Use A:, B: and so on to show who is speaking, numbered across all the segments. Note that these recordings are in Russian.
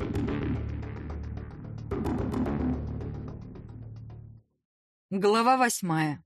A: Глава 8.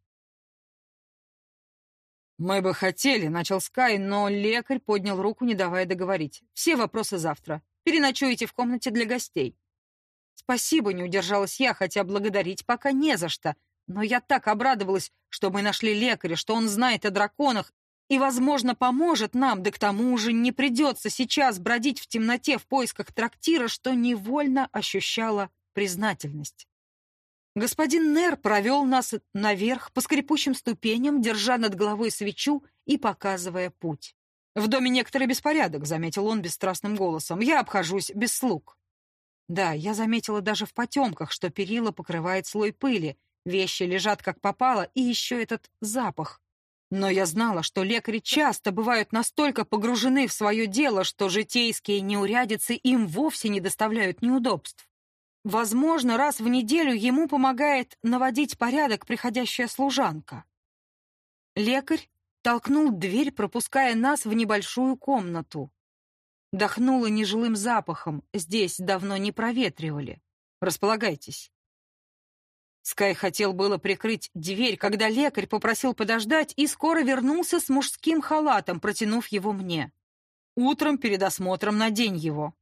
A: «Мы бы хотели», — начал Скай, но лекарь поднял руку, не давая договорить. «Все вопросы завтра. Переночуете в комнате для гостей». «Спасибо», — не удержалась я, хотя благодарить пока не за что. Но я так обрадовалась, что мы нашли лекаря, что он знает о драконах и, возможно, поможет нам, да к тому же не придется сейчас бродить в темноте в поисках трактира, что невольно ощущала признательность. Господин Нер провел нас наверх по скрипучим ступеням, держа над головой свечу и показывая путь. «В доме некоторый беспорядок», — заметил он бесстрастным голосом. «Я обхожусь без слуг». Да, я заметила даже в потемках, что перила покрывает слой пыли, вещи лежат как попало, и еще этот запах. Но я знала, что лекари часто бывают настолько погружены в свое дело, что житейские неурядицы им вовсе не доставляют неудобств. Возможно, раз в неделю ему помогает наводить порядок приходящая служанка. Лекарь толкнул дверь, пропуская нас в небольшую комнату. Дохнуло нежилым запахом, здесь давно не проветривали. «Располагайтесь». Скай хотел было прикрыть дверь, когда лекарь попросил подождать и скоро вернулся с мужским халатом, протянув его мне. «Утром перед осмотром надень его».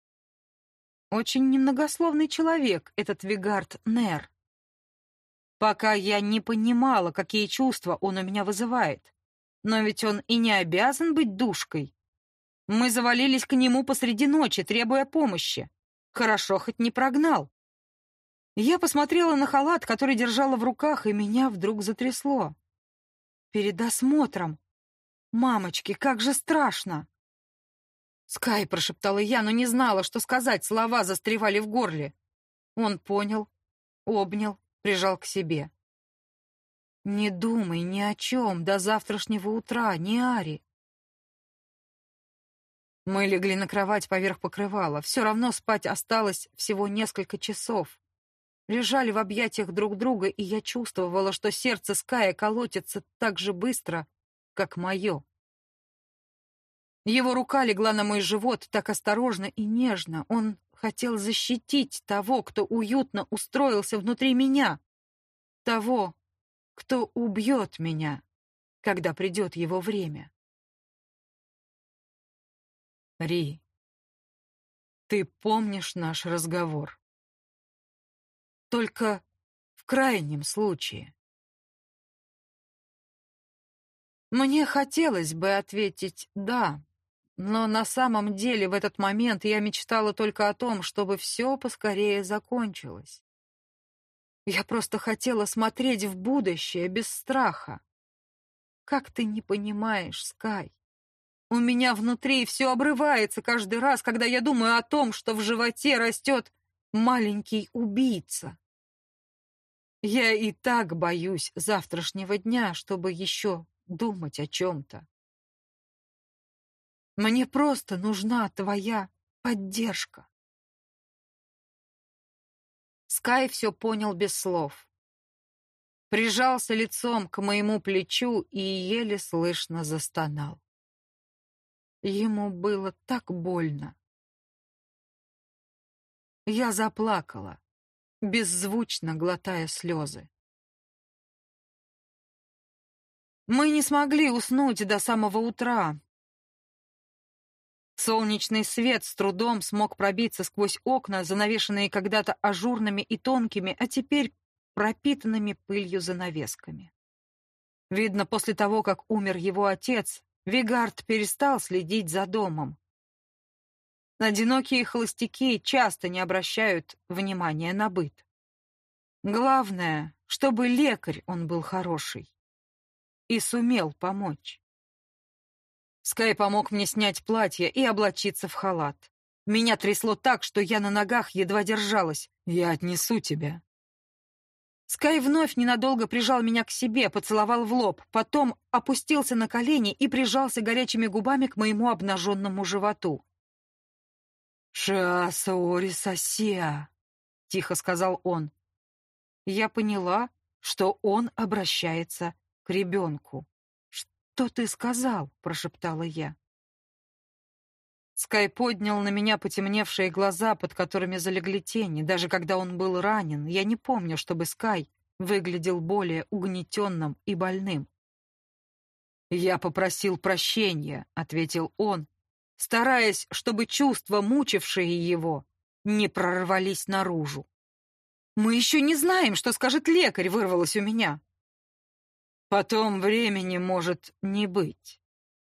A: Очень немногословный человек, этот Вигард Нер. Пока я не понимала, какие чувства он у меня вызывает. Но ведь он и не обязан быть душкой. Мы завалились к нему посреди ночи, требуя помощи. Хорошо, хоть не прогнал. Я посмотрела на халат, который держала в руках, и меня вдруг затрясло. Перед осмотром. Мамочки, как же страшно! «Скай», — прошептала я, но не знала, что сказать, слова застревали в горле. Он понял, обнял, прижал к себе. «Не думай ни о чем до завтрашнего утра, ни Ари». Мы легли на кровать поверх покрывала. Все равно спать осталось всего несколько часов. Лежали в объятиях друг друга, и я чувствовала, что сердце Ская колотится так же быстро, как мое. Его рука легла на мой живот так осторожно и нежно. Он хотел защитить того, кто уютно устроился внутри меня. Того, кто убьет меня, когда придет его время. «Ри, ты помнишь наш разговор? Только в крайнем случае». Мне хотелось бы ответить «да». Но на самом деле в этот момент я мечтала только о том, чтобы все поскорее закончилось. Я просто хотела смотреть в будущее без страха. Как ты не понимаешь, Скай? У меня внутри все обрывается каждый раз, когда я думаю о том, что в животе растет маленький убийца. Я и так боюсь завтрашнего дня, чтобы еще думать о чем-то. Мне просто нужна твоя поддержка. Скай все понял без слов. Прижался лицом к моему плечу и еле слышно застонал. Ему было так больно. Я заплакала, беззвучно глотая слезы. Мы не смогли уснуть до самого утра. Солнечный свет с трудом смог пробиться сквозь окна, занавешенные когда-то ажурными и тонкими, а теперь пропитанными пылью занавесками. Видно, после того, как умер его отец, Вигард перестал следить за домом. Одинокие холостяки часто не обращают внимания на быт. Главное, чтобы лекарь он был хороший и сумел помочь. Скай помог мне снять платье и облачиться в халат. Меня трясло так, что я на ногах едва держалась. «Я отнесу тебя». Скай вновь ненадолго прижал меня к себе, поцеловал в лоб, потом опустился на колени и прижался горячими губами к моему обнаженному животу. «Шаасаори сасия», — тихо сказал он. Я поняла, что он обращается к ребенку. «Что ты сказал?» — прошептала я. Скай поднял на меня потемневшие глаза, под которыми залегли тени. Даже когда он был ранен, я не помню, чтобы Скай выглядел более угнетенным и больным. «Я попросил прощения», — ответил он, стараясь, чтобы чувства, мучившие его, не прорвались наружу. «Мы еще не знаем, что скажет лекарь», — вырвалось у меня. «Потом времени может не быть».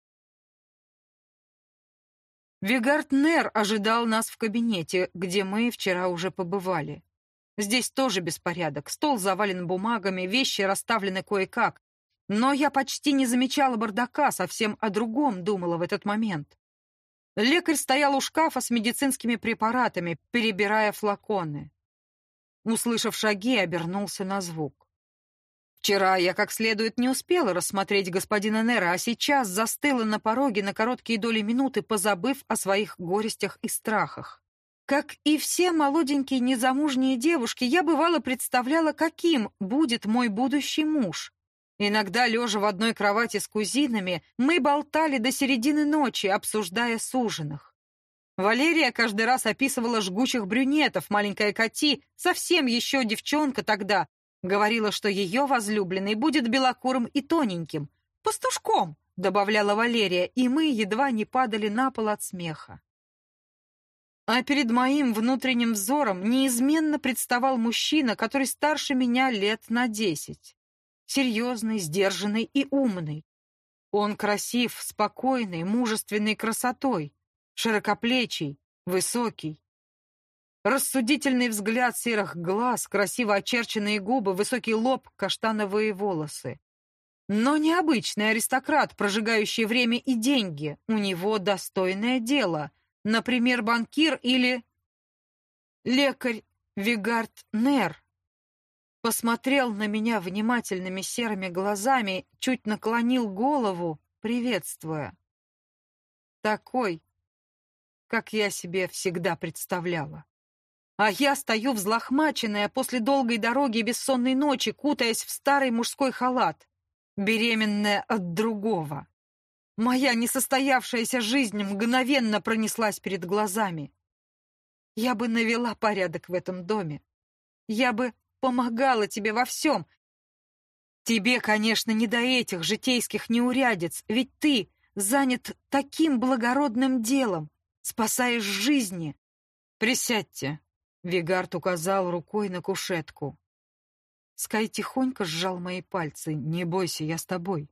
A: Вигард Нер ожидал нас в кабинете, где мы вчера уже побывали. Здесь тоже беспорядок. Стол завален бумагами, вещи расставлены кое-как. Но я почти не замечала бардака, совсем о другом думала в этот момент. Лекарь стоял у шкафа с медицинскими препаратами, перебирая флаконы. Услышав шаги, обернулся на звук. Вчера я как следует не успела рассмотреть господина Нера, а сейчас застыла на пороге на короткие доли минуты, позабыв о своих горестях и страхах. Как и все молоденькие незамужние девушки, я бывало представляла, каким будет мой будущий муж. Иногда, лежа в одной кровати с кузинами, мы болтали до середины ночи, обсуждая суженых. Валерия каждый раз описывала жгучих брюнетов, маленькая Кати, совсем еще девчонка тогда, говорила, что ее возлюбленный будет белокурым и тоненьким. «Пастушком», — добавляла Валерия, и мы едва не падали на пол от смеха. А перед моим внутренним взором неизменно представал мужчина, который старше меня лет на 10. Серьезный, сдержанный и умный. Он красив, спокойный, мужественной красотой, широкоплечий, высокий. Рассудительный взгляд серых глаз, красиво очерченные губы, высокий лоб, каштановые волосы. Но необычный аристократ, прожигающий время и деньги. У него достойное дело. Например, банкир или лекарь Вигард Нер. Посмотрел на меня внимательными серыми глазами, чуть наклонил голову, приветствуя. Такой, как я себе всегда представляла. А я стою взлохмаченная после долгой дороги и бессонной ночи, кутаясь в старый мужской халат, беременная от другого. Моя несостоявшаяся жизнь мгновенно пронеслась перед глазами. Я бы навела порядок в этом доме. Я бы помогала тебе во всем. Тебе, конечно, не до этих житейских неурядиц, ведь ты занят таким благородным делом, спасаешь жизни. Присядьте. Вигард указал рукой на кушетку. Скай тихонько сжал мои пальцы. «Не бойся, я с тобой».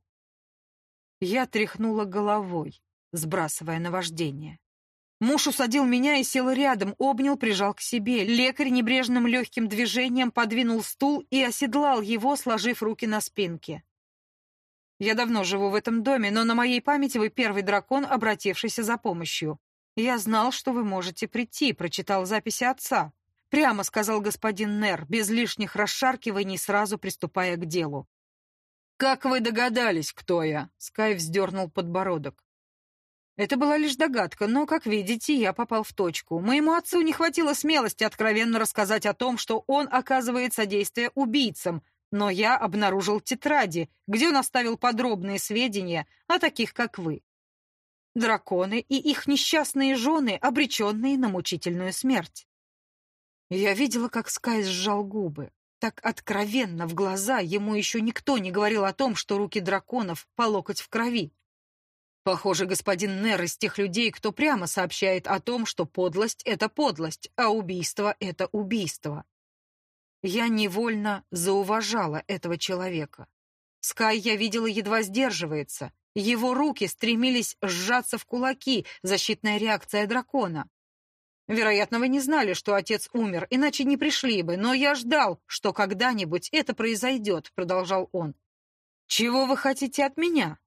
A: Я тряхнула головой, сбрасывая наваждение. Муж усадил меня и сел рядом, обнял, прижал к себе. Лекарь небрежным легким движением подвинул стул и оседлал его, сложив руки на спинке. «Я давно живу в этом доме, но на моей памяти вы первый дракон, обратившийся за помощью. Я знал, что вы можете прийти», — прочитал записи отца. Прямо сказал господин Нер, без лишних расшаркиваний, сразу приступая к делу. «Как вы догадались, кто я?» — Скай вздернул подбородок. Это была лишь догадка, но, как видите, я попал в точку. Моему отцу не хватило смелости откровенно рассказать о том, что он оказывает содействие убийцам, но я обнаружил тетради, где он оставил подробные сведения о таких, как вы. Драконы и их несчастные жены, обреченные на мучительную смерть. Я видела, как Скай сжал губы. Так откровенно в глаза ему еще никто не говорил о том, что руки драконов по локоть в крови. Похоже, господин Нер из тех людей, кто прямо сообщает о том, что подлость — это подлость, а убийство — это убийство. Я невольно зауважала этого человека. Скай, я видела, едва сдерживается. Его руки стремились сжаться в кулаки, защитная реакция дракона. Вероятно, вы не знали, что отец умер, иначе не пришли бы, но я ждал, что когда-нибудь это произойдет, продолжал он. Чего вы хотите от меня?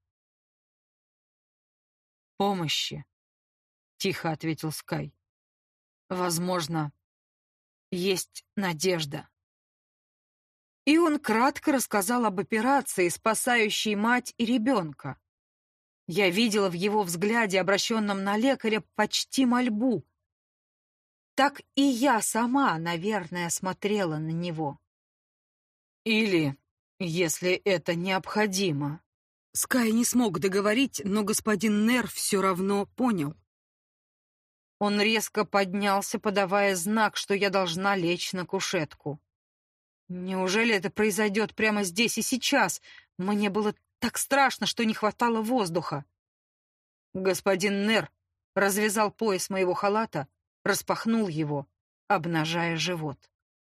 A: Помощи, тихо ответил Скай. Возможно, есть надежда. И он кратко рассказал об операции, спасающей мать и ребенка. Я видела в его взгляде, обращенном на лекаря, почти мольбу. Так и я сама, наверное, смотрела на него. Или, если это необходимо. Скай не смог договорить, но господин Нер все равно понял. Он резко поднялся, подавая знак, что я должна лечь на кушетку. Неужели это произойдет прямо здесь и сейчас? Мне было так страшно, что не хватало воздуха. Господин Нер развязал пояс моего халата, распахнул его, обнажая живот.